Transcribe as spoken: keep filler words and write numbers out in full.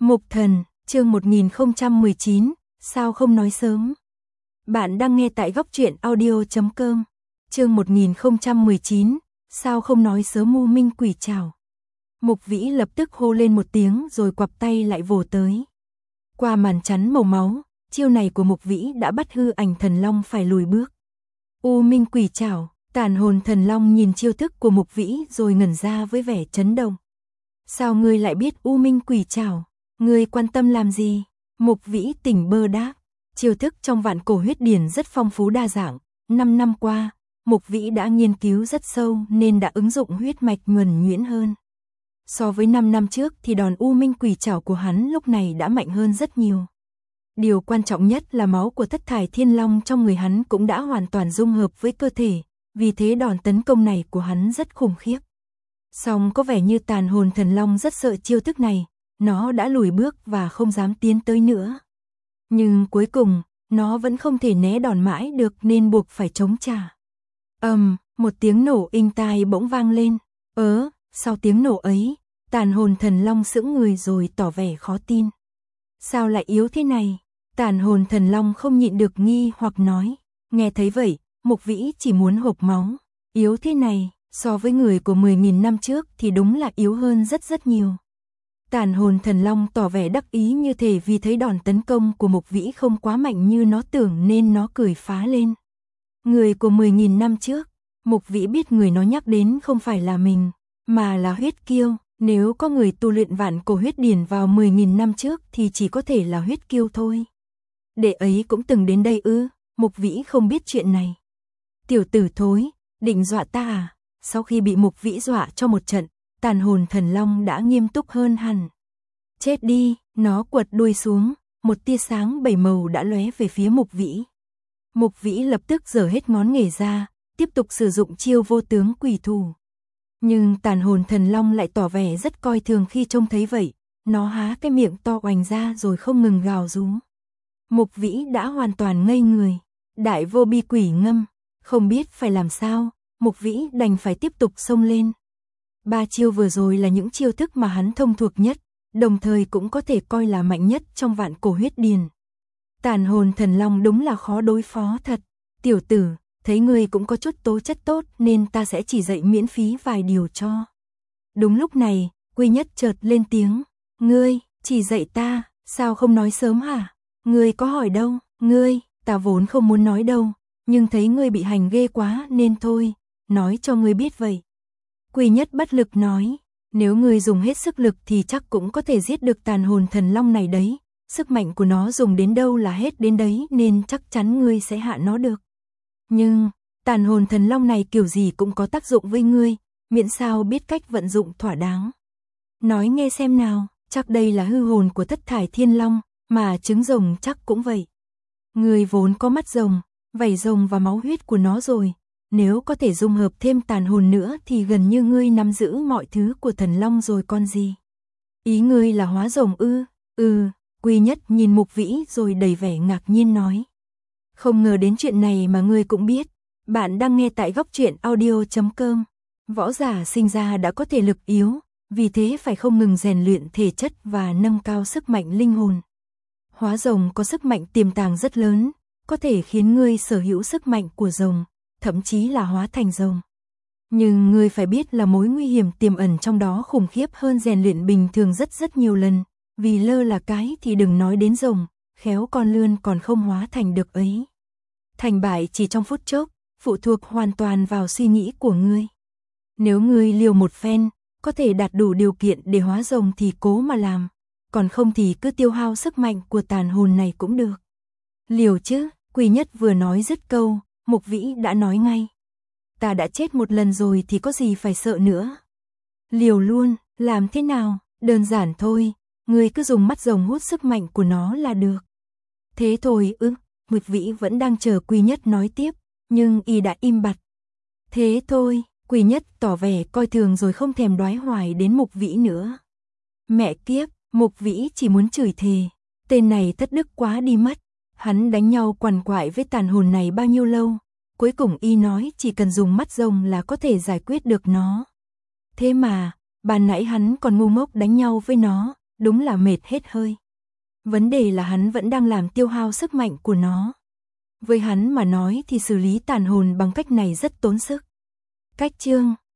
Mục Thần, chương một nghìn không trăm mười chín, sao không nói sớm? Bạn đang nghe tại góc truyện audio chấm com. Chương một nghìn không trăm mười chín, sao không nói sớm? U Minh Quỷ Trảo. Mục Vĩ lập tức hô lên một tiếng rồi quặp tay lại vồ tới. Qua màn chắn màu máu, chiêu này của Mục Vĩ đã bắt hư ảnh thần long phải lùi bước. U Minh Quỷ Trảo, tàn hồn thần long nhìn chiêu thức của Mục Vĩ rồi ngẩn ra với vẻ chấn động. Sao ngươi lại biết U Minh Quỷ Trảo? Ngươi quan tâm làm gì? Mục Vĩ tỉnh bơ đáp. Chiêu thức trong vạn cổ huyết điển rất phong phú đa dạng. Năm năm qua, Mục Vĩ đã nghiên cứu rất sâu nên đã ứng dụng huyết mạch nhuần nhuyễn hơn. So với năm năm trước thì đòn U Minh Quỷ Trảo của hắn lúc này đã mạnh hơn rất nhiều. Điều quan trọng nhất là máu của Thất Thải Thiên Long trong người hắn cũng đã hoàn toàn dung hợp với cơ thể, vì thế đòn tấn công này của hắn rất khủng khiếp. Song có vẻ như tàn hồn thần long rất sợ chiêu thức này, nó đã lùi bước và không dám tiến tới nữa. Nhưng cuối cùng, nó vẫn không thể né đòn mãi được nên buộc phải chống trả. Ầm, um, một tiếng nổ inh tai bỗng vang lên. Ớ, sau tiếng nổ ấy, tàn hồn thần long sững người rồi tỏ vẻ khó tin. Sao lại yếu thế này? Tàn hồn thần long không nhịn được nghi hoặc nói. Nghe thấy vậy, Mục Vĩ chỉ muốn hộc máu. Yếu thế này, so với người của mười nghìn năm trước thì đúng là yếu hơn rất rất nhiều. Tàn hồn thần long tỏ vẻ đắc ý như thể vì thấy đòn tấn công của Mục Vĩ không quá mạnh như nó tưởng nên nó cười phá lên. Người của mười nghìn năm trước, Mục Vĩ biết người nó nhắc đến không phải là mình, mà là huyết kiêu. Nếu có người tu luyện vạn cổ huyết điển vào mười nghìn năm trước thì chỉ có thể là huyết kiêu thôi. Đệ ấy cũng từng đến đây ư? Mục Vĩ không biết chuyện này. Tiểu tử thối, định dọa ta à? Sau khi bị Mục Vĩ dọa cho một trận, tàn hồn thần long đã nghiêm túc hơn hẳn. Chết đi, nó quật đuôi xuống, một tia sáng bảy màu đã lóe về phía Mục Vĩ. Mục Vĩ lập tức giở hết ngón nghề ra, tiếp tục sử dụng chiêu vô tướng quỷ thủ. Nhưng tàn hồn thần long lại tỏ vẻ rất coi thường khi trông thấy vậy, nó há cái miệng to oành ra rồi không ngừng gào rú. Mục Vĩ đã hoàn toàn ngây người, đại vô bi quỷ ngâm, không biết phải làm sao, Mục Vĩ đành phải tiếp tục xông lên. Ba chiêu vừa rồi là những chiêu thức mà hắn thông thuộc nhất, đồng thời cũng có thể coi là mạnh nhất trong vạn cổ huyết điển. Tàn hồn thần long đúng là khó đối phó thật. Tiểu tử, thấy ngươi cũng có chút tố chất tốt nên ta sẽ chỉ dạy miễn phí vài điều cho. Đúng lúc này, Quy Nhất chợt lên tiếng. Ngươi, chỉ dạy ta, sao không nói sớm hả? Ngươi có hỏi đâu? Ngươi, ta vốn không muốn nói đâu, nhưng thấy ngươi bị hành ghê quá nên thôi, nói cho ngươi biết vậy. Quy Nhất bất lực nói, nếu ngươi dùng hết sức lực thì chắc cũng có thể giết được tàn hồn thần long này đấy, sức mạnh của nó dùng đến đâu là hết đến đấy nên chắc chắn ngươi sẽ hạ nó được. Nhưng, tàn hồn thần long này kiểu gì cũng có tác dụng với ngươi, miễn sao biết cách vận dụng thỏa đáng. Nói nghe xem nào, chắc đây là hư hồn của Thất Thải Thiên Long, mà trứng rồng chắc cũng vậy. Ngươi vốn có mắt rồng, vảy rồng và máu huyết của nó rồi. Nếu có thể dung hợp thêm tàn hồn nữa thì gần như ngươi nắm giữ mọi thứ của thần long rồi con gì. Ý ngươi là hóa rồng ư? Ừ, Quy Nhất nhìn Mục Vĩ rồi đầy vẻ ngạc nhiên nói. Không ngờ đến chuyện này mà ngươi cũng biết. Bạn đang nghe tại góc truyện audio chấm com. Võ giả sinh ra đã có thể lực yếu, vì thế phải không ngừng rèn luyện thể chất và nâng cao sức mạnh linh hồn. Hóa rồng có sức mạnh tiềm tàng rất lớn, có thể khiến ngươi sở hữu sức mạnh của rồng, thậm chí là hóa thành rồng. Nhưng ngươi phải biết là mối nguy hiểm tiềm ẩn trong đó khủng khiếp hơn rèn luyện bình thường rất rất nhiều lần, vì lơ là cái thì đừng nói đến rồng, khéo con lươn còn không hóa thành được ấy. Thành bại chỉ trong phút chốc, phụ thuộc hoàn toàn vào suy nghĩ của ngươi. Nếu ngươi liều một phen, có thể đạt đủ điều kiện để hóa rồng thì cố mà làm, còn không thì cứ tiêu hao sức mạnh của tàn hồn này cũng được. Liều chứ, Quy Nhất vừa nói dứt câu, Mục Vĩ đã nói ngay. Ta đã chết một lần rồi thì có gì phải sợ nữa. Liều luôn, làm thế nào? Đơn giản thôi, ngươi cứ dùng mắt rồng hút sức mạnh của nó là được. Thế thôi ư? Mục Vĩ vẫn đang chờ Quy Nhất nói tiếp, nhưng y đã im bặt. Thế thôi, Quy Nhất tỏ vẻ coi thường rồi không thèm đoái hoài đến Mục Vĩ nữa. Mẹ kiếp, Mục Vĩ chỉ muốn chửi thề, tên này thất đức quá đi mất. Hắn đánh nhau quằn quại với tàn hồn này bao nhiêu lâu, cuối cùng y nói chỉ cần dùng mắt rồng là có thể giải quyết được nó. Thế mà, ban nãy hắn còn ngu ngốc đánh nhau với nó, đúng là mệt hết hơi. Vấn đề là hắn vẫn đang làm tiêu hao sức mạnh của nó. Với hắn mà nói thì xử lý tàn hồn bằng cách này rất tốn sức. Cách chương